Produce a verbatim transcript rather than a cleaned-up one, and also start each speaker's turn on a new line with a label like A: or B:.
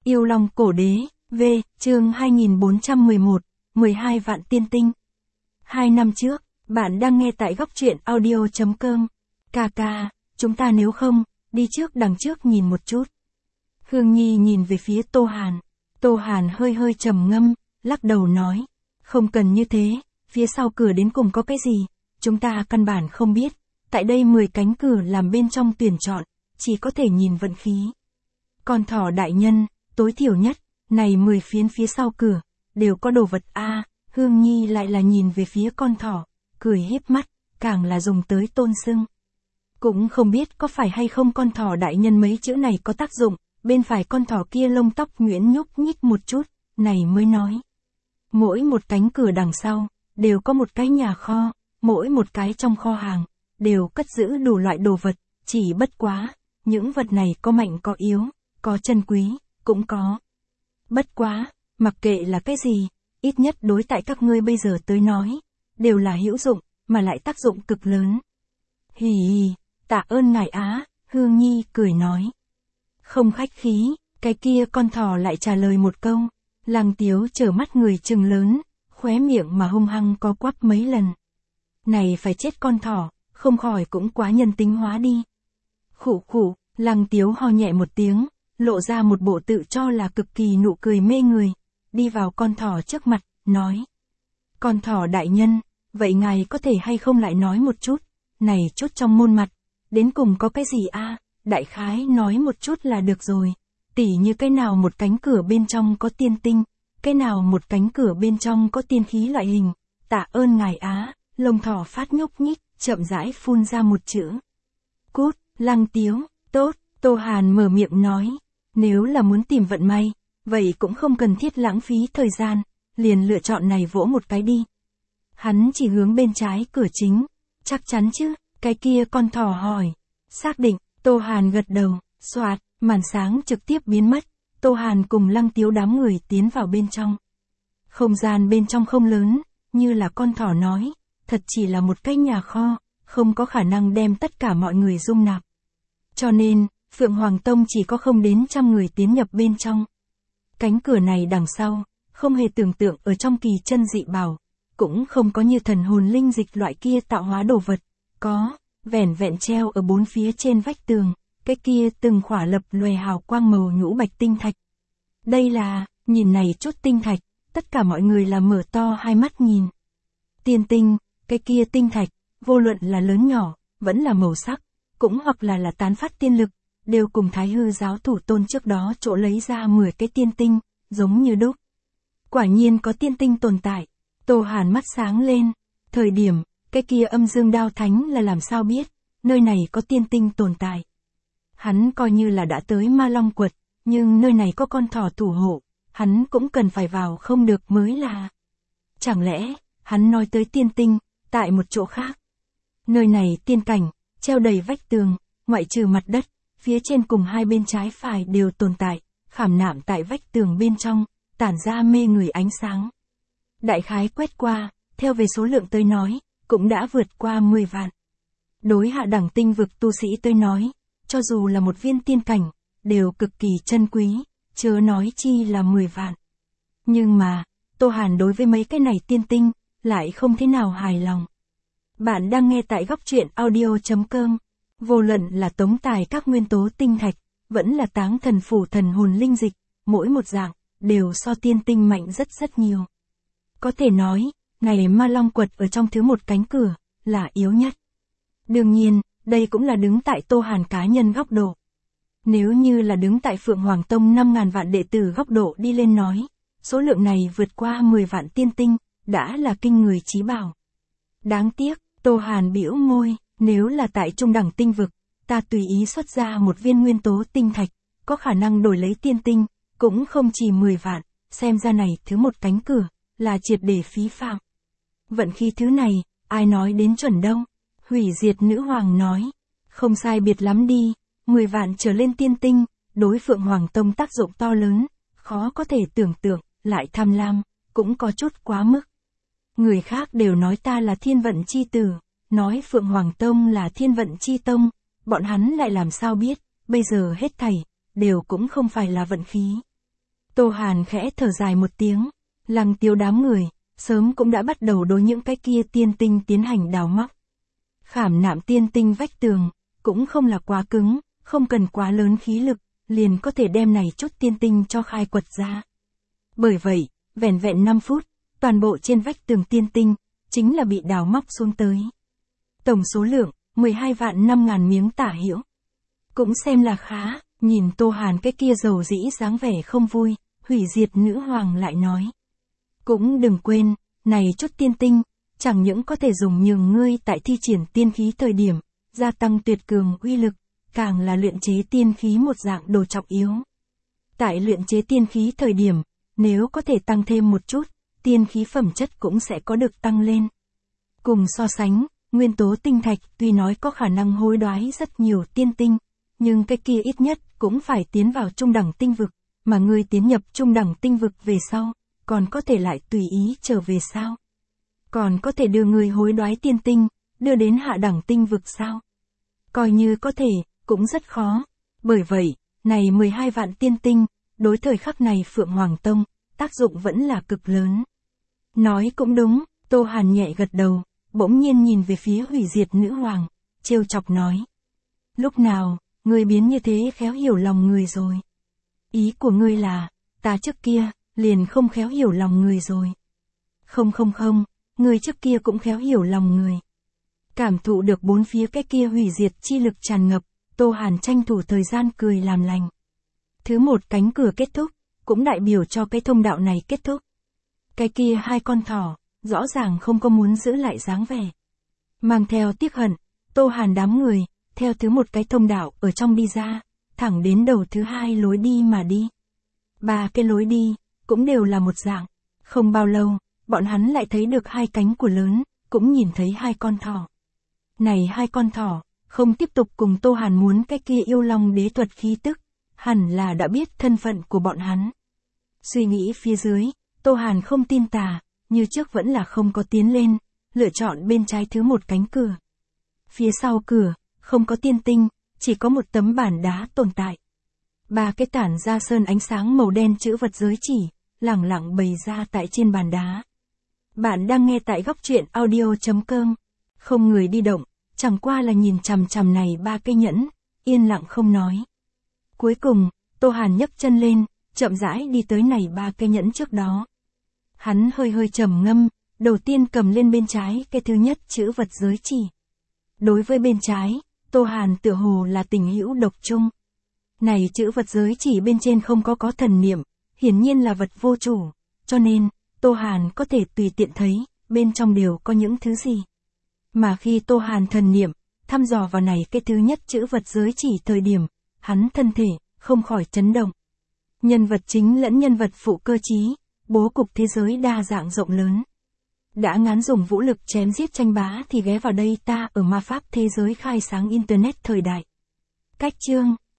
A: Yêu Long Cổ Đế, V, chương hai nghìn bốn trăm mười một, mười hai vạn tiên tinh. Hai năm trước, bạn đang nghe tại góc truyện audio chấm com. Cà ca, chúng ta nếu không, đi trước đằng trước nhìn một chút. Hương Nhi nhìn về phía Tô Hàn. Tô Hàn hơi hơi trầm ngâm, lắc đầu nói. Không cần như thế, phía sau cửa đến cùng có cái gì, chúng ta căn bản không biết. Tại đây mười cánh cửa làm bên trong tuyển chọn, chỉ có thể nhìn vận khí. Con thỏ đại nhân, tối thiểu nhất, này mười phiến phía sau cửa, đều có đồ vật a. À, Hương Nhi lại là nhìn về phía con thỏ, cười híp mắt, càng là dùng tới tôn xưng. Cũng không biết có phải hay không con thỏ đại nhân mấy chữ này có tác dụng, bên phải con thỏ kia lông tóc nhuyễn nhúc nhích một chút, này mới nói. Mỗi một cánh cửa đằng sau, đều có một cái nhà kho, mỗi một cái trong kho hàng, đều cất giữ đủ loại đồ vật, chỉ bất quá, những vật này có mạnh có yếu, có chân quý, cũng có. Bất quá, mặc kệ là cái gì, ít nhất đối tại các ngươi bây giờ tới nói, đều là hữu dụng, mà lại tác dụng cực lớn. Hì hì, tạ ơn ngài á, Hương Nhi cười nói. Không khách khí, cái kia con thỏ lại trả lời một câu, Lăng Tiếu trở mắt người trừng lớn, khóe miệng mà hung hăng có quắp mấy lần. Này phải chết con thỏ, không khỏi cũng quá nhân tính hóa đi. Khụ khụ, Lăng Tiếu ho nhẹ một tiếng, lộ ra một bộ tự cho là cực kỳ nụ cười mê người, đi vào con thỏ trước mặt, nói. Con thỏ đại nhân, vậy ngài có thể hay không lại nói một chút, này chút trong môn mặt, đến cùng có cái gì a? Đại khái nói một chút là được rồi, tỉ như cái nào một cánh cửa bên trong có tiên tinh, cái nào một cánh cửa bên trong có tiên khí loại hình, tạ ơn ngài á, lông thỏ phát nhúc nhích, chậm rãi phun ra một chữ. Cút, Lăng Tiếu, tốt, Tô Hàn mở miệng nói, nếu là muốn tìm vận may, vậy cũng không cần thiết lãng phí thời gian, liền lựa chọn này vỗ một cái đi. Hắn chỉ hướng bên trái cửa chính, chắc chắn chứ, cái kia con thỏ hỏi, xác định, Tô Hàn gật đầu, xoạt, màn sáng trực tiếp biến mất, Tô Hàn cùng Lăng Tiếu đám người tiến vào bên trong. Không gian bên trong không lớn, như là con thỏ nói, thật chỉ là một cái nhà kho, không có khả năng đem tất cả mọi người dung nạp. Cho nên, Phượng Hoàng Tông chỉ có không đến trăm người tiến nhập bên trong. Cánh cửa này đằng sau, không hề tưởng tượng ở trong kỳ chân dị bảo, cũng không có như thần hồn linh dịch loại kia tạo hóa đồ vật, có, vẻn vẹn treo ở bốn phía trên vách tường, cái kia từng khỏa lập lòe hào quang màu nhũ bạch tinh thạch. Đây là, nhìn này chút tinh thạch, tất cả mọi người là mở to hai mắt nhìn. Tiên tinh, cái kia tinh thạch, vô luận là lớn nhỏ, vẫn là màu sắc, cũng hoặc là là tán phát tiên lực, đều cùng Thái Hư giáo thủ tôn trước đó chỗ lấy ra mười cái tiên tinh, giống như đúc. Quả nhiên có tiên tinh tồn tại, Tô Hàn mắt sáng lên, thời điểm, cái kia âm dương đao thánh là làm sao biết, nơi này có tiên tinh tồn tại. Hắn coi như là đã tới Ma Long Quật, nhưng nơi này có con thỏ thủ hộ, hắn cũng cần phải vào không được mới là. Chẳng lẽ, hắn nói tới tiên tinh, tại một chỗ khác. Nơi này tiên cảnh, treo đầy vách tường, ngoại trừ mặt đất, phía trên cùng hai bên trái phải đều tồn tại, khảm nạm tại vách tường bên trong, tản ra mê người ánh sáng. Đại khái quét qua, theo về số lượng tới nói, cũng đã vượt qua mười vạn. Đối hạ đẳng tinh vực tu sĩ tới nói, cho dù là một viên tiên cảnh, đều cực kỳ chân quý, chớ nói chi là mười vạn. Nhưng mà, Tô Hàn đối với mấy cái này tiên tinh, lại không thế nào hài lòng. Bạn đang nghe tại góc truyện audio chấm com. Vô luận là tống tài các nguyên tố tinh thạch, vẫn là táng thần phủ thần hồn linh dịch, mỗi một dạng, đều so tiên tinh mạnh rất rất nhiều. Có thể nói, ngày Ma Long Quật ở trong thứ một cánh cửa, là yếu nhất. Đương nhiên, đây cũng là đứng tại Tô Hàn cá nhân góc độ. Nếu như là đứng tại Phượng Hoàng Tông năm ngàn vạn đệ tử góc độ đi lên nói, số lượng này vượt qua mười vạn tiên tinh, đã là kinh người chí bảo. Đáng tiếc, Tô Hàn bĩu môi, nếu là tại trung đẳng tinh vực, ta tùy ý xuất ra một viên nguyên tố tinh thạch, có khả năng đổi lấy tiên tinh, cũng không chỉ mười vạn, xem ra này thứ một cánh cửa, là triệt để phí phạm. Vận khí thứ này, ai nói đến chuẩn đâu? Hủy diệt nữ hoàng nói, không sai biệt lắm đi, mười vạn trở lên tiên tinh, đối Phượng Hoàng Tông tác dụng to lớn, khó có thể tưởng tượng, lại tham lam, cũng có chút quá mức. Người khác đều nói ta là thiên vận chi tử, nói Phượng Hoàng Tông là thiên vận chi tông, bọn hắn lại làm sao biết, bây giờ hết thảy, đều cũng không phải là vận khí. Tô Hàn khẽ thở dài một tiếng, Lăng Tiêu đám người, sớm cũng đã bắt đầu đối những cái kia tiên tinh tiến hành đào móc. Khảm nạm tiên tinh vách tường, cũng không là quá cứng, không cần quá lớn khí lực, liền có thể đem này chút tiên tinh cho khai quật ra. Bởi vậy, vẻn vẹn năm phút, toàn bộ trên vách tường tiên tinh, chính là bị đào móc xuống tới. Tổng số lượng, mười hai vạn năm ngàn miếng tả hữu. Cũng xem là khá, nhìn Tô Hàn cái kia dầu dĩ dáng vẻ không vui, hủy diệt nữ hoàng lại nói. Cũng đừng quên, này chút tiên tinh, chẳng những có thể dùng nhường ngươi tại thi triển tiên khí thời điểm, gia tăng tuyệt cường uy lực, càng là luyện chế tiên khí một dạng đồ trọng yếu. Tại luyện chế tiên khí thời điểm, nếu có thể tăng thêm một chút, tiên khí phẩm chất cũng sẽ có được tăng lên. Cùng so sánh, nguyên tố tinh thạch tuy nói có khả năng hối đoái rất nhiều tiên tinh, nhưng cái kia ít nhất cũng phải tiến vào trung đẳng tinh vực, mà ngươi tiến nhập trung đẳng tinh vực về sau, còn có thể lại tùy ý trở về sao? Còn có thể đưa người hối đoái tiên tinh, đưa đến hạ đẳng tinh vực sao? Coi như có thể, cũng rất khó. Bởi vậy, này mười hai vạn tiên tinh, đối thời khắc này Phượng Hoàng Tông, tác dụng vẫn là cực lớn. Nói cũng đúng, Tô Hàn nhẹ gật đầu, bỗng nhiên nhìn về phía hủy diệt nữ hoàng, trêu chọc nói. Lúc nào, ngươi biến như thế khéo hiểu lòng người rồi. Ý của ngươi là, ta trước kia, liền không khéo hiểu lòng người rồi. Không không không, ngươi trước kia cũng khéo hiểu lòng người. Cảm thụ được bốn phía cái kia hủy diệt chi lực tràn ngập, Tô Hàn tranh thủ thời gian cười làm lành. Thứ một cánh cửa kết thúc, cũng đại biểu cho cái thông đạo này kết thúc. Cái kia hai con thỏ, rõ ràng không có muốn giữ lại dáng vẻ. Mang theo tiếc hận, Tô Hàn đám người, theo thứ một cái thông đạo ở trong đi ra, thẳng đến đầu thứ hai lối đi mà đi. Ba cái lối đi, cũng đều là một dạng. Không bao lâu, bọn hắn lại thấy được hai cánh của lớn, cũng nhìn thấy hai con thỏ. Này hai con thỏ, không tiếp tục cùng Tô Hàn muốn cái kia yêu long đế thuật khí tức, hẳn là đã biết thân phận của bọn hắn. Suy nghĩ phía dưới, Tô Hàn không tin tà, như trước vẫn là không có tiến lên, lựa chọn bên trái thứ một cánh cửa. Phía sau cửa, không có tiên tinh, chỉ có một tấm bản đá tồn tại. Ba cái tản ra sơn ánh sáng màu đen chữ vật giới chỉ, lẳng lặng bày ra tại trên bàn đá. Bạn đang nghe tại góc truyện audio chấm com. Không người đi động, chẳng qua là nhìn chằm chằm này ba cây nhẫn, yên lặng không nói. Cuối cùng, Tô Hàn nhấc chân lên, chậm rãi đi tới này ba cây nhẫn trước đó. Hắn hơi hơi trầm ngâm, đầu tiên cầm lên bên trái cái thứ nhất chữ vật giới chỉ. Đối với bên trái, Tô Hàn tựa hồ là tình hữu độc chung. Này chữ vật giới chỉ bên trên không có có thần niệm, hiển nhiên là vật vô chủ, cho nên, Tô Hàn có thể tùy tiện thấy, bên trong đều có những thứ gì. Mà khi Tô Hàn thần niệm, thăm dò vào này cái thứ nhất chữ vật giới chỉ thời điểm, hắn thân thể, không khỏi chấn động. Nhân vật chính lẫn nhân vật phụ cơ trí, bố cục thế giới đa dạng rộng lớn. Đã ngán dùng vũ lực chém giết tranh bá thì ghé vào đây ta ở ma pháp thế giới khai sáng Internet thời đại. Cách chương